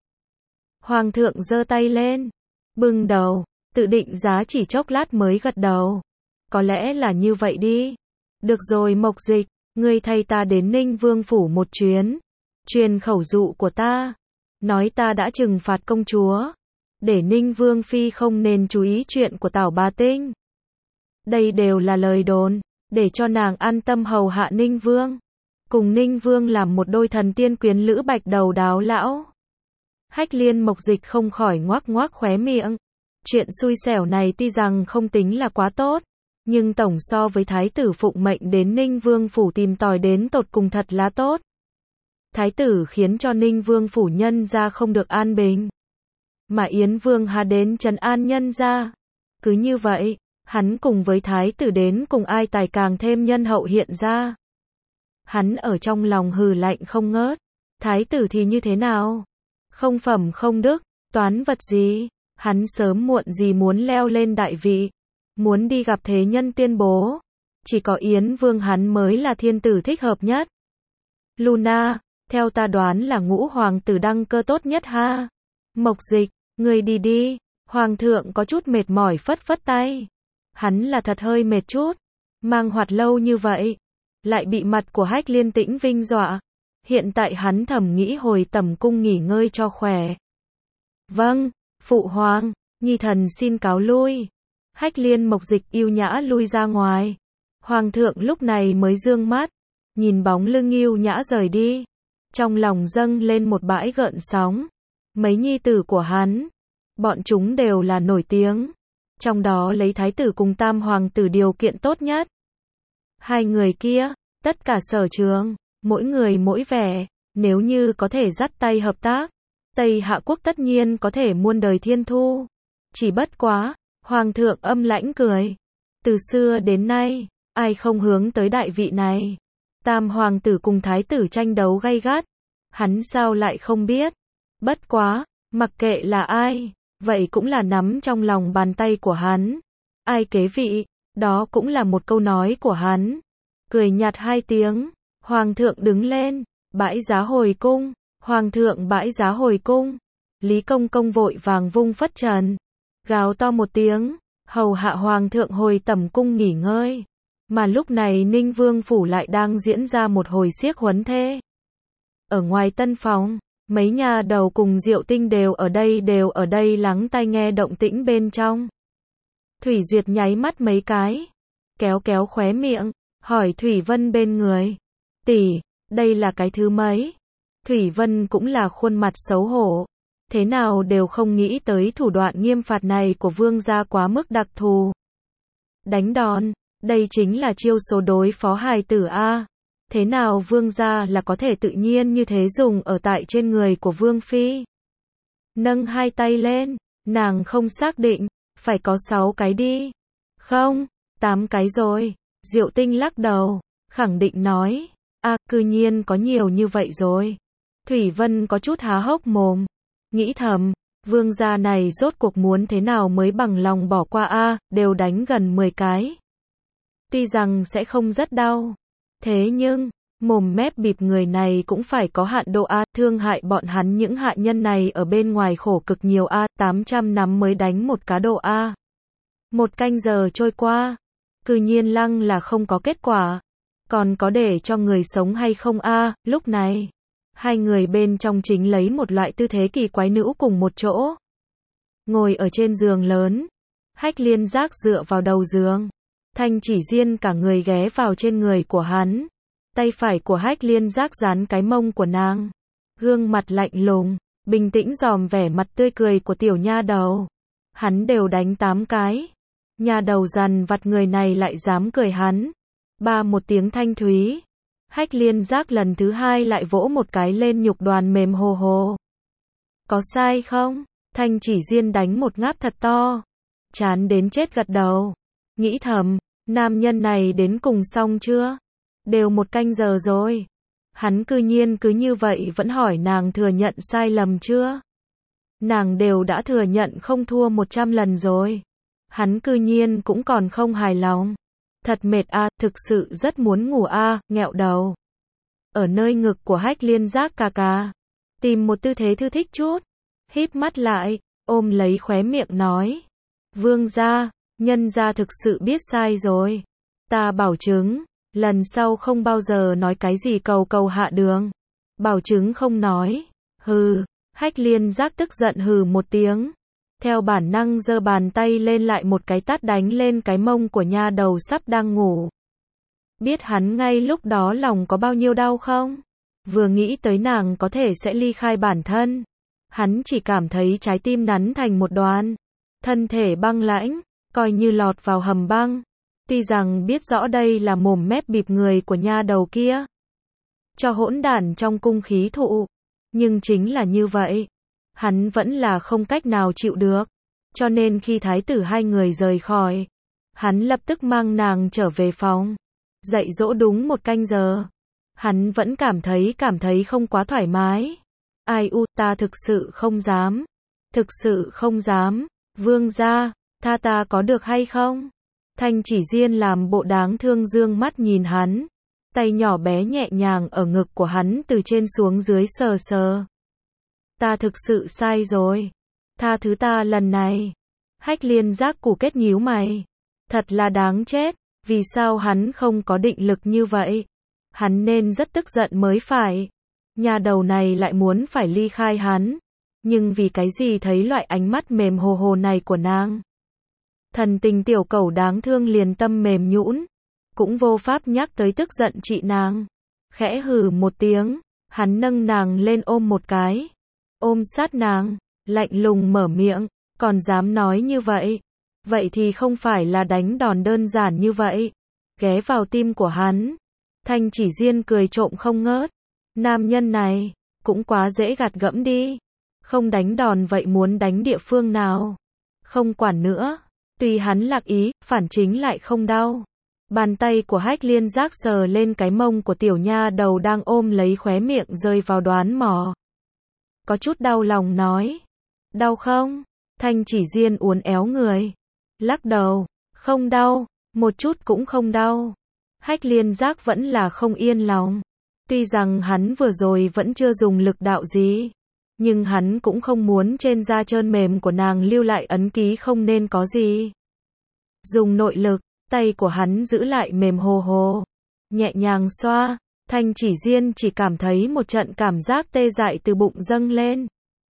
Hoàng thượng giơ tay lên, bưng đầu, tự định giá chỉ chốc lát mới gật đầu. Có lẽ là như vậy đi. Được rồi Mộc Dịch, ngươi thay ta đến Ninh Vương phủ một chuyến. Truyền khẩu dụ của ta. Nói ta đã trừng phạt công chúa. Để Ninh Vương phi không nên chú ý chuyện của Tảo Bà Tinh. Đây đều là lời đồn. Để cho nàng an tâm hầu hạ Ninh Vương. Cùng Ninh Vương làm một đôi thần tiên quyến lữ bạch đầu đáo lão. Hách Liên Mộc Dịch không khỏi ngoác ngoác khóe miệng. Chuyện xui xẻo này tuy rằng không tính là quá tốt. Nhưng tổng so với thái tử phụng mệnh đến Ninh Vương phủ tìm tòi đến tột cùng thật là tốt. Thái tử khiến cho Ninh Vương phủ nhân ra không được an bình. Mà Yến Vương hà đến trấn an nhân ra. Cứ như vậy, hắn cùng với thái tử đến cùng ai tài càng thêm nhân hậu hiện ra. Hắn ở trong lòng hừ lạnh không ngớt. Thái tử thì như thế nào? Không phẩm không đức, toán vật gì? Hắn sớm muộn gì muốn leo lên đại vị. Muốn đi gặp thế nhân tuyên bố. Chỉ có Yến Vương hắn mới là thiên tử thích hợp nhất. Luna, theo ta đoán là ngũ hoàng tử đăng cơ tốt nhất ha. Mộc Dịch, ngươi đi đi. Hoàng thượng có chút mệt mỏi phất phất tay. Hắn là thật hơi mệt chút. Mang hoạt lâu như vậy. Lại bị mặt của Hách Liên Tĩnh Vinh dọa. Hiện tại hắn thầm nghĩ hồi tẩm cung nghỉ ngơi cho khỏe. Vâng, phụ hoàng, nhi thần xin cáo lui. Hách Liên Mộc Dịch yêu nhã lui ra ngoài. Hoàng thượng lúc này mới dương mắt. Nhìn bóng lưng yêu nhã rời đi. Trong lòng dâng lên một bãi gợn sóng. Mấy nhi tử của hắn. Bọn chúng đều là nổi tiếng. Trong đó lấy thái tử cùng tam hoàng tử điều kiện tốt nhất. Hai người kia, tất cả sở trường, mỗi người mỗi vẻ. Nếu như có thể dắt tay hợp tác, Tây Hạ quốc tất nhiên có thể muôn đời thiên thu. Chỉ bất quá, hoàng thượng âm lãnh cười. Từ xưa đến nay, ai không hướng tới đại vị này. Tam hoàng tử cùng thái tử tranh đấu gay gắt. Hắn sao lại không biết. Bất quá, mặc kệ là ai, vậy cũng là nắm trong lòng bàn tay của hắn. Ai kế vị, đó cũng là một câu nói của hắn. Cười nhạt hai tiếng, hoàng thượng đứng lên, bãi giá hồi cung. Hoàng thượng bãi giá hồi cung. Lý Công Công vội vàng vung phất trần, gào to một tiếng, hầu hạ hoàng thượng hồi tẩm cung nghỉ ngơi. Mà lúc này Ninh Vương phủ lại đang diễn ra một hồi xiếc huấn thê. Ở ngoài tân phòng, mấy nhà đầu cùng Diệu Tinh đều ở đây lắng tai nghe động tĩnh bên trong. Thủy Duyệt nháy mắt mấy cái, kéo kéo khóe miệng, hỏi Thủy Vân bên người. Tỷ, đây là cái thứ mấy? Thủy Vân cũng là khuôn mặt xấu hổ. thế nào đều không nghĩ tới thủ đoạn nghiêm phạt này của vương gia quá mức đặc thù. Đánh đòn, đây chính là chiêu số đối phó hài tử a. Thế nào vương gia là có thể tự nhiên như thế dùng ở tại trên người của vương phi? Nâng hai tay lên, nàng không xác định, phải có 6 cái đi. Không, 8 cái rồi. Diệu Tinh lắc đầu, khẳng định nói, cư nhiên có nhiều như vậy rồi. Thủy Vân có chút há hốc mồm, nghĩ thầm, vương gia này rốt cuộc muốn thế nào mới bằng lòng bỏ qua đều đánh gần 10 cái. Tuy rằng sẽ không rất đau, thế nhưng, mồm mép bịp người này cũng phải có hạn độ thương hại bọn hắn những hạ nhân này ở bên ngoài khổ cực nhiều 800 năm mới đánh một cá độ 1 canh giờ trôi qua, cư nhiên lăng là không có kết quả, còn có để cho người sống hay không lúc này, hai người bên trong chính lấy một loại tư thế kỳ quái nữ cùng một chỗ. Ngồi ở trên giường lớn, Hách Liên Giác dựa vào đầu giường, Thanh Chỉ Diên cả người ghé vào trên người của hắn. Tay phải của Hách Liên Giác dán cái mông của nàng. Gương mặt lạnh lùng, bình tĩnh dòm vẻ mặt tươi cười của tiểu nha đầu. Hắn đều đánh 8 cái. Nha đầu dằn vặt người này lại dám cười hắn. Một tiếng thanh thúy. Hách Liên Giác lần thứ 2 lại vỗ một cái lên nhục đoàn mềm hồ hồ. Có sai không? Thanh Chỉ Diên đánh một ngáp thật to. Chán đến chết gật đầu. Nghĩ thầm, nam nhân này đến cùng xong chưa? Đều 1 canh giờ rồi. Hắn cư nhiên cứ như vậy vẫn hỏi nàng thừa nhận sai lầm chưa? Nàng đều đã thừa nhận không thua 100 lần rồi. Hắn cư nhiên cũng còn không hài lòng. Thật mệt thực sự rất muốn ngủ nghẹo đầu. Ở nơi ngực của Hách Liên Giác cà. Tìm một tư thế thư thích chút. Híp mắt lại, ôm lấy khóe miệng nói. Vương gia, nhân gia thực sự biết sai rồi. Ta bảo chứng. Lần sau không bao giờ nói cái gì cầu cầu hạ đường. Bảo chứng không nói. Hừ, Hách Liên Giác tức giận hừ một tiếng. Theo bản năng giơ bàn tay lên lại một cái tát đánh lên cái mông của nha đầu sắp đang ngủ. Biết hắn ngay lúc đó lòng có bao nhiêu đau không? Vừa nghĩ tới nàng có thể sẽ ly khai bản thân. Hắn chỉ cảm thấy trái tim nắn thành một đoàn. Thân thể băng lãnh, coi như lọt vào hầm băng. Tuy rằng biết rõ đây là mồm mép bịp người của nha đầu kia. Cho hỗn đản trong cung khí thụ. Nhưng chính là như vậy. Hắn vẫn là không cách nào chịu được. Cho nên khi thái tử hai người rời khỏi. Hắn lập tức mang nàng trở về phòng. Dạy dỗ đúng 1 canh giờ. Hắn vẫn cảm thấy không quá thoải mái. Ta thực sự không dám. Thực sự không dám. Vương gia, tha ta có được hay không? Thanh Chỉ Diên làm bộ đáng thương dương mắt nhìn hắn. Tay nhỏ bé nhẹ nhàng ở ngực của hắn từ trên xuống dưới sờ sờ. Ta thực sự sai rồi. Tha thứ ta lần này. Hách Liên Giác củ kết nhíu mày. Thật là đáng chết. Vì sao hắn không có định lực như vậy? Hắn nên rất tức giận mới phải. Nhà đầu này lại muốn phải ly khai hắn. Nhưng vì cái gì thấy loại ánh mắt mềm hồ hồ này của nàng? Thần tình tiểu cẩu đáng thương liền tâm mềm nhũn, cũng vô pháp nhắc tới tức giận chị nàng. Khẽ hừ một tiếng, hắn nâng nàng lên ôm một cái. Ôm sát nàng, lạnh lùng mở miệng, còn dám nói như vậy. Vậy thì không phải là đánh đòn đơn giản như vậy. Ghé vào tim của hắn. Thanh Chỉ Diên cười trộm không ngớt. Nam nhân này, cũng quá dễ gạt gẫm đi. Không đánh đòn vậy muốn đánh địa phương nào? Không quản nữa. Tuy hắn lạc ý, phản chính lại không đau. Bàn tay của Hách Liên Giác sờ lên cái mông của tiểu nha đầu đang ôm lấy khóe miệng rơi vào đoán mò. Có chút đau lòng nói. Đau không? Thanh Chỉ Diên uốn éo người. Lắc đầu. Không đau. Một chút cũng không đau. Hách Liên Giác vẫn là không yên lòng. Tuy rằng hắn vừa rồi vẫn chưa dùng lực đạo gì. Nhưng hắn cũng không muốn trên da trơn mềm của nàng lưu lại ấn ký không nên có gì. Dùng nội lực, tay của hắn giữ lại mềm hồ hồ. Nhẹ nhàng xoa, Thanh Chỉ Diên chỉ cảm thấy một trận cảm giác tê dại từ bụng dâng lên.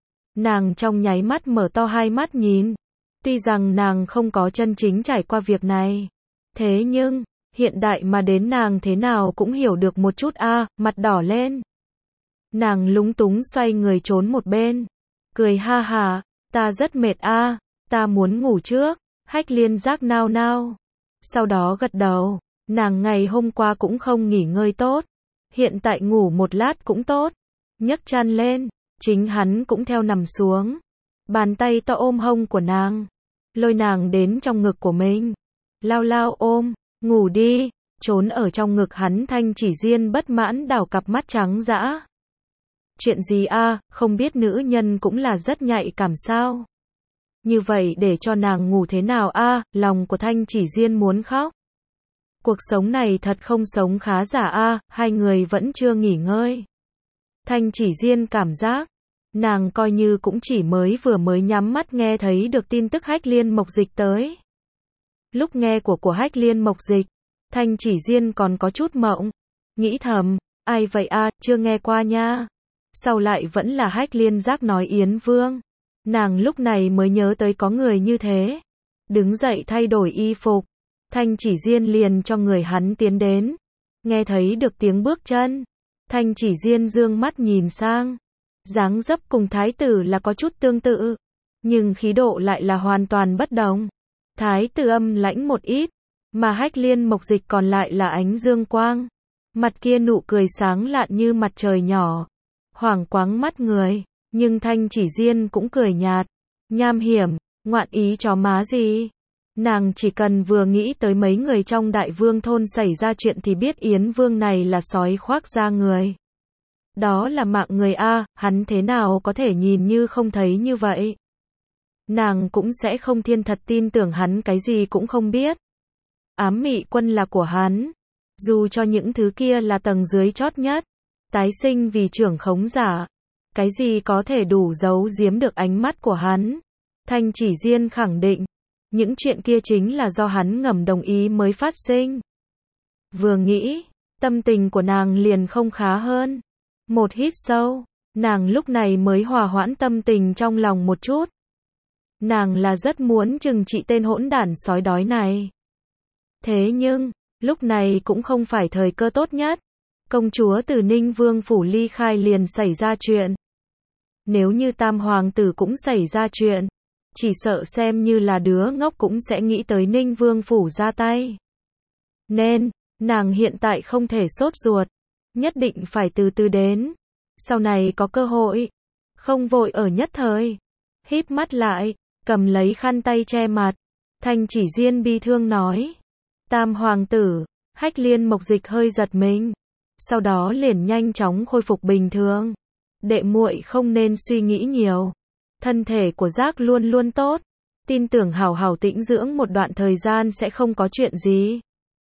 Nàng trong nháy mắt mở to hai mắt nhìn. Tuy rằng nàng không có chân chính trải qua việc này. Thế nhưng, hiện đại mà đến nàng thế nào cũng hiểu được một chút mặt đỏ lên. Nàng lúng túng xoay người trốn một bên. cười ha hà, ta rất mệt a, ta muốn ngủ trước. Hách Liên Giác nao nao. Sau đó gật đầu, nàng ngày hôm qua cũng không nghỉ ngơi tốt. Hiện tại ngủ một lát cũng tốt. Nhấc chăn lên, chính hắn cũng theo nằm xuống. Bàn tay to ôm hông của nàng, lôi nàng đến trong ngực của mình. Lao lao ôm, ngủ đi. Trốn ở trong ngực hắn Thanh Chỉ Diên bất mãn đảo cặp mắt trắng dã. Chuyện gì a, không biết nữ nhân cũng là rất nhạy cảm sao? Như vậy để cho nàng ngủ thế nào a, lòng của Thanh Chỉ Diên muốn khóc. Cuộc sống này thật không sống khá giả a, hai người vẫn chưa nghỉ ngơi. Thanh Chỉ Diên cảm giác, nàng coi như cũng chỉ vừa mới nhắm mắt nghe thấy được tin tức Hách Liên Mộc Dịch tới. Lúc nghe của Hách Liên Mộc Dịch, Thanh Chỉ Diên còn có chút mộng, nghĩ thầm, ai vậy a, chưa nghe qua nha. Sau lại vẫn là Hách Liên Giác nói Yến Vương. Nàng lúc này mới nhớ tới có người như thế. Đứng dậy thay đổi y phục, Thanh Chỉ Diên liền cho người hắn tiến đến. Nghe thấy được tiếng bước chân, Thanh Chỉ Diên dương mắt nhìn sang. Dáng dấp cùng thái tử là có chút tương tự, nhưng khí độ lại là hoàn toàn bất đồng. Thái tử âm lãnh một ít, mà Hách Liên Mộc Dịch còn lại là ánh dương quang. Mặt kia nụ cười sáng lạn như mặt trời nhỏ, hoảng quáng mắt người, nhưng Thanh Chỉ Diên cũng cười nhạt, nham hiểm, ngoạn ý chó má gì. Nàng chỉ cần vừa nghĩ tới mấy người trong Đại Vương thôn xảy ra chuyện thì biết Yến Vương này là sói khoác da người. Đó là mạng người a, hắn thế nào có thể nhìn như không thấy như vậy. Nàng cũng sẽ không thiên thật tin tưởng hắn cái gì cũng không biết. Ám mị quân là của hắn, dù cho những thứ kia là tầng dưới chót nhất. Tái sinh vì trưởng khống giả, cái gì có thể đủ giấu giếm được ánh mắt của hắn. Thanh Chỉ Diên khẳng định, những chuyện kia chính là do hắn ngầm đồng ý mới phát sinh. Vừa nghĩ, tâm tình của nàng liền không khá hơn. Một hít sâu, nàng lúc này mới hòa hoãn tâm tình trong lòng một chút. Nàng là rất muốn trừng trị tên hỗn đản sói đói này. Thế nhưng, lúc này cũng không phải thời cơ tốt nhất. Công chúa từ Ninh Vương phủ ly khai liền xảy ra chuyện. Nếu như Tam Hoàng tử cũng xảy ra chuyện, chỉ sợ xem như là đứa ngốc cũng sẽ nghĩ tới Ninh Vương phủ ra tay. Nên, nàng hiện tại không thể sốt ruột, nhất định phải từ từ đến. Sau này có cơ hội, không vội ở nhất thời. Híp mắt lại, cầm lấy khăn tay che mặt, Thanh Chỉ Diên bi thương nói. Tam Hoàng tử, Hách Liên Mộc Dịch hơi giật mình. Sau đó liền nhanh chóng khôi phục bình thường. Đệ muội không nên suy nghĩ nhiều. Thân thể của Giác luôn luôn tốt. Tin tưởng hảo hảo tĩnh dưỡng một đoạn thời gian sẽ không có chuyện gì.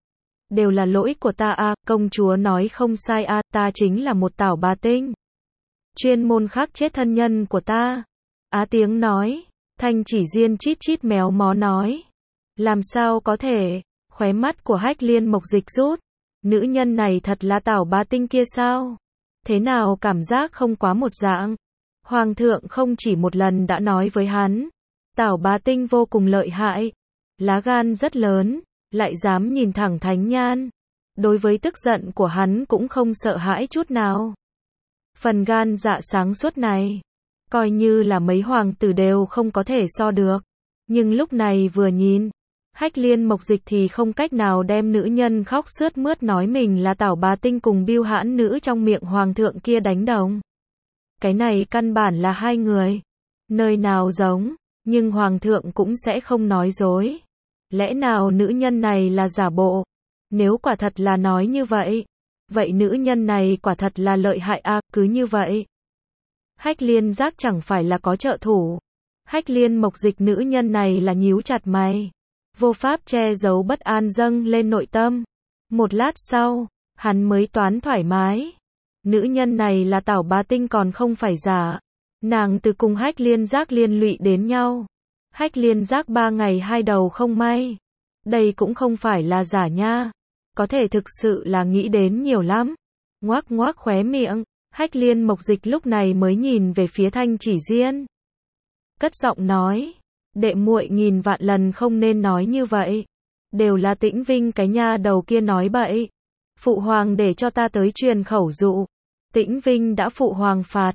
Đều là lỗi của ta a, công chúa nói không sai a, ta chính là một tảo bà tinh. Chuyên môn khắc chết thân nhân của ta. Á tiếng nói, Thanh Chỉ Diên chít chít méo mó nói. Làm sao có thể, khóe mắt của Hách Liên Mộc Dịch rút. Nữ nhân này thật là tảo bá tinh kia sao? Thế nào cảm giác không quá một dạng? Hoàng thượng không chỉ một lần đã nói với hắn, tảo bá tinh vô cùng lợi hại, lá gan rất lớn, lại dám nhìn thẳng Thánh Nhan. Đối với tức giận của hắn cũng không sợ hãi chút nào. Phần gan dạ sáng suốt này, coi như là mấy hoàng tử đều không có thể so được. Nhưng lúc này vừa nhìn, Hách Liên Mộc Dịch thì không cách nào đem nữ nhân khóc sướt mướt nói mình là tảo bá tinh cùng Bưu Hãn nữ trong miệng hoàng thượng kia đánh đồng. Cái này căn bản là hai người. Nơi nào giống, nhưng hoàng thượng cũng sẽ không nói dối. Lẽ nào nữ nhân này là giả bộ? Nếu quả thật là nói như vậy, vậy nữ nhân này quả thật là lợi hại a, cứ như vậy. Hách Liên Giác chẳng phải là có trợ thủ. Hách Liên Mộc Dịch nữ nhân này là nhíu chặt mày. Vô pháp che giấu bất an dâng lên nội tâm. Một lát sau, hắn mới toán thoải mái. Nữ nhân này là tảo bá tinh còn không phải giả. Nàng từ cùng Hách Liên Giác liên lụy đến nhau. Hách Liên Giác 3 ngày 2 đầu không may. Đây cũng không phải là giả nha. Có thể thực sự là nghĩ đến nhiều lắm. Ngoác ngoác khóe miệng, Hách Liên Mộc Dịch lúc này mới nhìn về phía Thanh Chỉ Diên. Cất giọng nói. Đệ muội nghìn vạn lần không nên nói như vậy. Đều là Tĩnh Vinh cái nha đầu kia nói bậy. Phụ hoàng để cho ta tới truyền khẩu dụ. Tĩnh Vinh đã phụ hoàng phạt.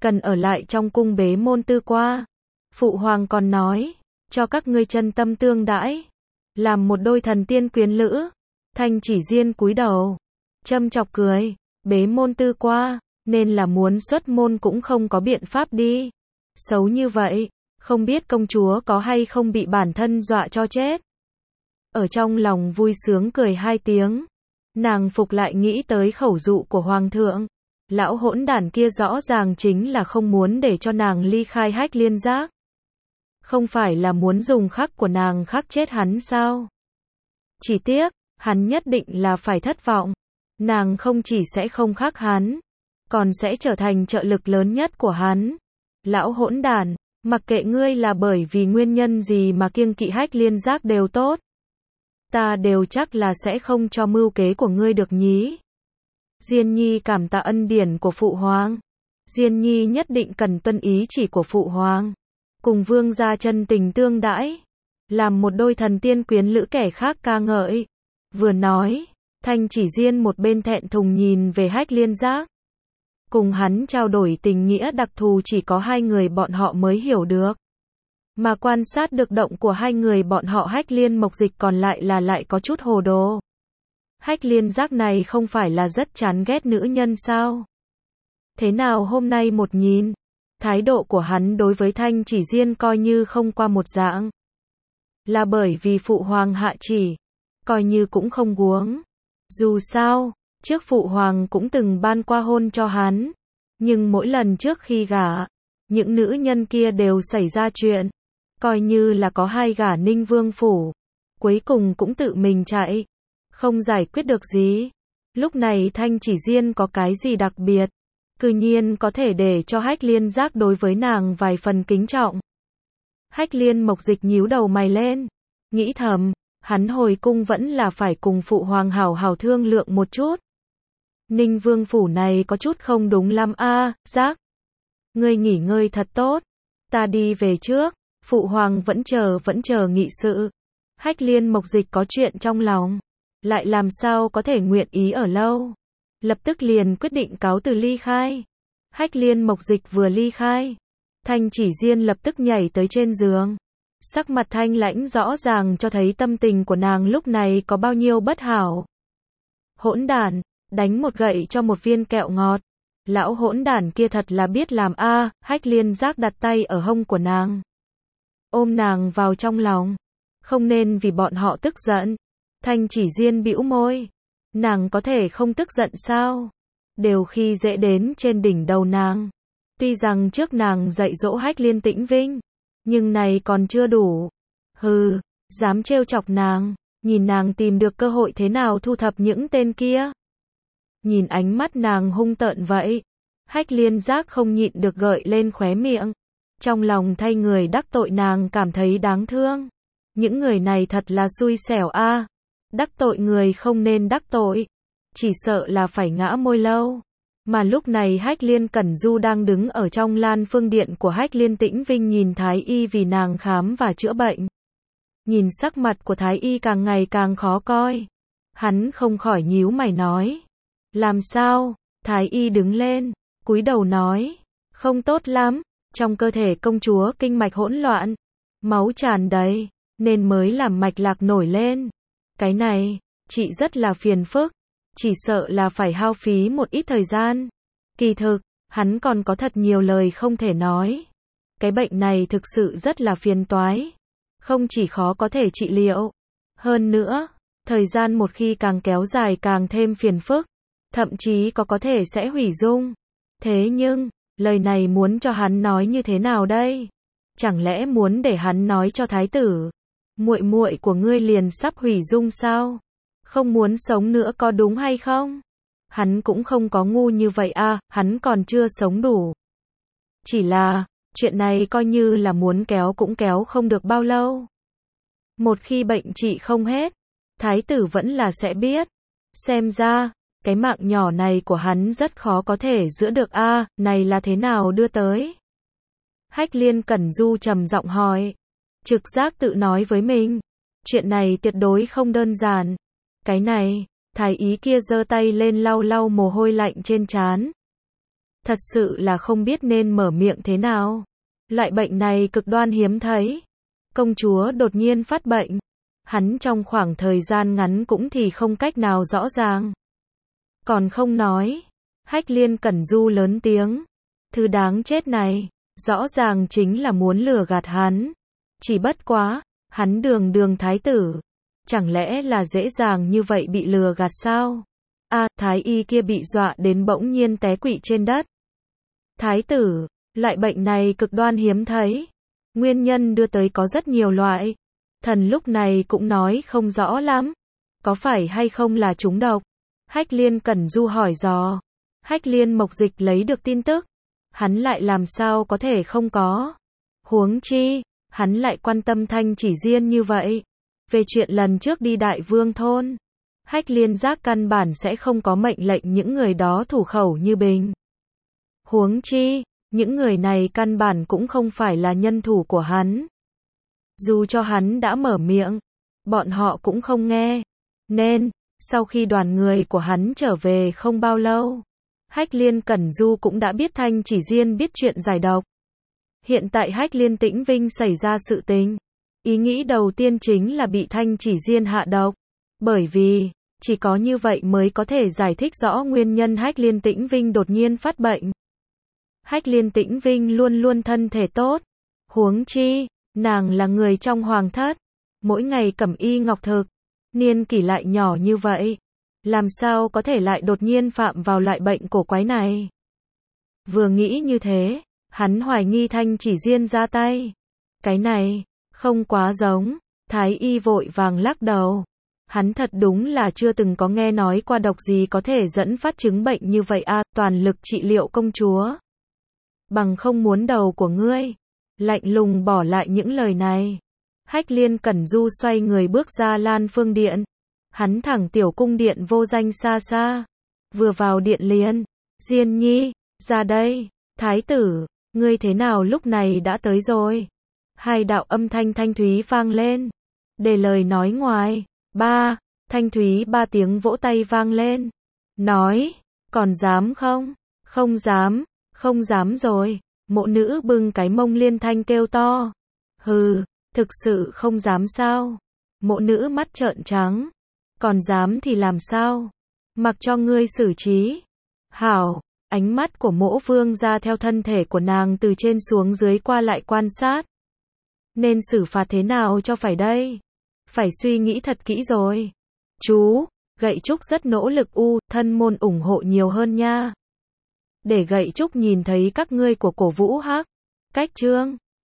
cần ở lại trong cung bế môn tư qua. Phụ hoàng còn nói, cho các ngươi chân tâm tương đãi, làm một đôi thần tiên quyến lữ. Thanh Chỉ Diên cúi đầu, châm chọc cười, bế môn tư qua, nên là muốn xuất môn cũng không có biện pháp đi. Xấu như vậy, không biết công chúa có hay không bị bản thân dọa cho chết. Ở trong lòng vui sướng cười hai tiếng, nàng phục lại nghĩ tới khẩu dụ của hoàng thượng. Lão hỗn đản kia rõ ràng chính là không muốn để cho nàng ly khai Hách Liên Giác. Không phải là muốn dùng khắc của nàng khắc chết hắn sao? Chỉ tiếc, hắn nhất định là phải thất vọng. Nàng không chỉ sẽ không khắc hắn, còn sẽ trở thành trợ lực lớn nhất của hắn. Lão hỗn đản, mặc kệ ngươi là bởi vì nguyên nhân gì mà kiêng kỵ Hách Liên Giác đều tốt. Ta đều chắc là sẽ không cho mưu kế của ngươi được nhí. Diên Nhi cảm tạ ân điển của phụ hoàng. Diên Nhi nhất định cần tuân ý chỉ của phụ hoàng. Cùng vương gia chân tình tương đãi. Làm một đôi thần tiên quyến lữ kẻ khác ca ngợi. Vừa nói, Thanh Chỉ Diên một bên thẹn thùng nhìn về Hách Liên Giác. Cùng hắn trao đổi tình nghĩa đặc thù chỉ có hai người bọn họ mới hiểu được. Mà quan sát được động của hai người bọn họ Hách Liên Mộc Dịch còn lại là lại có chút hồ đồ. Hách Liên Giác này không phải là rất chán ghét nữ nhân sao? Thế nào hôm nay một nhìn, thái độ của hắn đối với Thanh Chỉ Diên coi như không qua một dạng. Là bởi vì phụ hoàng hạ chỉ, coi như cũng không guống. Dù sao, trước phụ hoàng cũng từng ban qua hôn cho hắn, nhưng mỗi lần trước khi gả, những nữ nhân kia đều xảy ra chuyện, coi như là có hai gả Ninh Vương phủ, cuối cùng cũng tự mình chạy, không giải quyết được gì. Lúc này Thanh Chỉ Diên có cái gì đặc biệt, cư nhiên có thể để cho Hách Liên Giác đối với nàng vài phần kính trọng. Hách Liên Mộc Dịch nhíu đầu mày lên, nghĩ thầm, hắn hồi cung vẫn là phải cùng phụ hoàng hảo hảo thương lượng một chút. Ninh Vương phủ này có chút không đúng lắm a, Giác. Ngươi nghỉ ngơi thật tốt, ta đi về trước, phụ hoàng vẫn chờ nghị sự. Hách Liên Mộc Dịch có chuyện trong lòng, lại làm sao có thể nguyện ý ở lâu. Lập tức liền quyết định cáo từ ly khai. Hách Liên Mộc Dịch vừa ly khai, Thanh Chỉ Diên lập tức nhảy tới trên giường. Sắc mặt thanh lãnh rõ ràng cho thấy tâm tình của nàng lúc này có bao nhiêu bất hảo. Hỗn đản, đánh một gậy cho một viên kẹo ngọt. Lão hỗn đản kia thật là biết làm a. Hách Liên Giác đặt tay ở hông của nàng, ôm nàng vào trong lòng. Không nên vì bọn họ tức giận. Thanh Chỉ Diên bĩu môi, nàng có thể không tức giận sao? Đều khi dễ đến trên đỉnh đầu nàng. Tuy rằng trước nàng dạy dỗ Hách Liên Tĩnh Vinh, nhưng này còn chưa đủ. Hừ, dám trêu chọc nàng, nhìn nàng tìm được cơ hội thế nào thu thập những tên kia. Nhìn ánh mắt nàng hung tợn vậy, Hách Liên Giác không nhịn được gợi lên khóe miệng. Trong lòng thay người đắc tội nàng cảm thấy đáng thương. Những người này thật là xui xẻo a. Đắc tội người không nên đắc tội, chỉ sợ là phải ngã môi lâu. Mà lúc này Hách Liên Cẩn Du đang đứng ở trong Lan Phương Điện của Hách Liên Tĩnh Vinh nhìn Thái Y vì nàng khám và chữa bệnh. Nhìn sắc mặt của Thái Y càng ngày càng khó coi. Hắn không khỏi nhíu mày nói. Làm sao? Thái Y đứng lên, cúi đầu nói. Không tốt lắm, trong cơ thể công chúa kinh mạch hỗn loạn, máu tràn đầy, nên mới làm mạch lạc nổi lên. Cái này, chị rất là phiền phức, chỉ sợ là phải hao phí một ít thời gian. Kỳ thực, hắn còn có thật nhiều lời không thể nói. Cái bệnh này thực sự rất là phiền toái. Không chỉ khó có thể trị liệu. Hơn nữa, thời gian một khi càng kéo dài càng thêm phiền phức. Thậm chí có thể sẽ hủy dung. Thế nhưng, lời này muốn cho hắn nói như thế nào đây? Chẳng lẽ muốn để hắn nói cho thái tử? Muội muội của ngươi liền sắp hủy dung sao? Không muốn sống nữa có đúng hay không? Hắn cũng không có ngu như vậy a, hắn còn chưa sống đủ. Chỉ là, chuyện này coi như là muốn kéo cũng kéo không được bao lâu. Một khi bệnh trị không hết, thái tử vẫn là sẽ biết. Xem ra, cái mạng nhỏ này của hắn rất khó có thể giữ được a, này là thế nào đưa tới? Hách Liên Cẩn Du trầm giọng hỏi. Trực giác tự nói với mình, chuyện này tuyệt đối không đơn giản. Cái này, thái y kia giơ tay lên lau lau mồ hôi lạnh trên trán. Thật sự là không biết nên mở miệng thế nào. Loại bệnh này cực đoan hiếm thấy. Công chúa đột nhiên phát bệnh. Hắn trong khoảng thời gian ngắn cũng thì không cách nào rõ ràng. Còn không nói. Hách Liên Cẩn Du lớn tiếng. Thứ đáng chết này, rõ ràng chính là muốn lừa gạt hắn. Chỉ bất quá, hắn đường đường thái tử. Chẳng lẽ là dễ dàng như vậy bị lừa gạt sao? Thái y kia bị dọa đến bỗng nhiên té quỵ trên đất. Thái tử, loại bệnh này cực đoan hiếm thấy. Nguyên nhân đưa tới có rất nhiều loại. Thần lúc này cũng nói không rõ lắm. Có phải hay không là trúng độc? Hách Liên Cẩn Du hỏi dò. Hách Liên Mộc Dịch lấy được tin tức. Hắn lại làm sao có thể không có. Huống chi, hắn lại quan tâm Thanh Chỉ Diên như vậy. Về chuyện lần trước đi Đại Vương thôn. Hách Liên Giác căn bản sẽ không có mệnh lệnh những người đó thủ khẩu như bình. Huống chi, những người này căn bản cũng không phải là nhân thủ của hắn. Dù cho hắn đã mở miệng, bọn họ cũng không nghe. Nên, sau khi đoàn người của hắn trở về không bao lâu, Hách Liên Cẩn Du cũng đã biết Thanh Chỉ Diên biết chuyện giải độc. Hiện tại Hách Liên Tĩnh Vinh xảy ra sự tình. Ý nghĩ đầu tiên chính là bị Thanh Chỉ Diên hạ độc. Bởi vì, chỉ có như vậy mới có thể giải thích rõ nguyên nhân Hách Liên Tĩnh Vinh đột nhiên phát bệnh. Hách Liên Tĩnh Vinh luôn luôn thân thể tốt. Huống chi, nàng là người trong hoàng thất. Mỗi ngày cẩm y ngọc thực. Niên kỷ lại nhỏ như vậy. Làm sao có thể lại đột nhiên phạm vào loại bệnh cổ quái này? Vừa nghĩ như thế, hắn hoài nghi Thanh Chỉ Diên ra tay. Cái này, không quá giống. Thái y vội vàng lắc đầu. Hắn thật đúng là chưa từng có nghe nói qua độc gì có thể dẫn phát chứng bệnh như vậy toàn lực trị liệu công chúa. Bằng không muốn đầu của ngươi. Lạnh lùng bỏ lại những lời này. Hách Liên Cẩn Du xoay người bước ra Lan Phương Điện. Hắn thẳng tiểu cung điện vô danh xa xa. Vừa vào điện liền. Diên nhi, ra đây. Thái tử, ngươi thế nào lúc này đã tới rồi? Hai đạo âm thanh thanh thúy vang lên. Để lời nói ngoài. Thanh thúy ba tiếng vỗ tay vang lên. Nói, còn dám không? Không dám, không dám rồi. Mộ nữ bưng cái mông liên thanh kêu to. Hừ, thực sự không dám sao? Mộ nữ mắt trợn trắng. Còn dám thì làm sao? Mặc cho ngươi xử trí. Hảo, ánh mắt của Mỗ vương ra theo thân thể của nàng từ trên xuống dưới qua lại quan sát. Nên xử phạt thế nào cho phải đây? Phải suy nghĩ thật kỹ rồi. Chú, Gậy Trúc rất nỗ lực thân môn ủng hộ nhiều hơn nha. Để Gậy Trúc nhìn thấy các ngươi của cổ vũ hắc. Cách chương.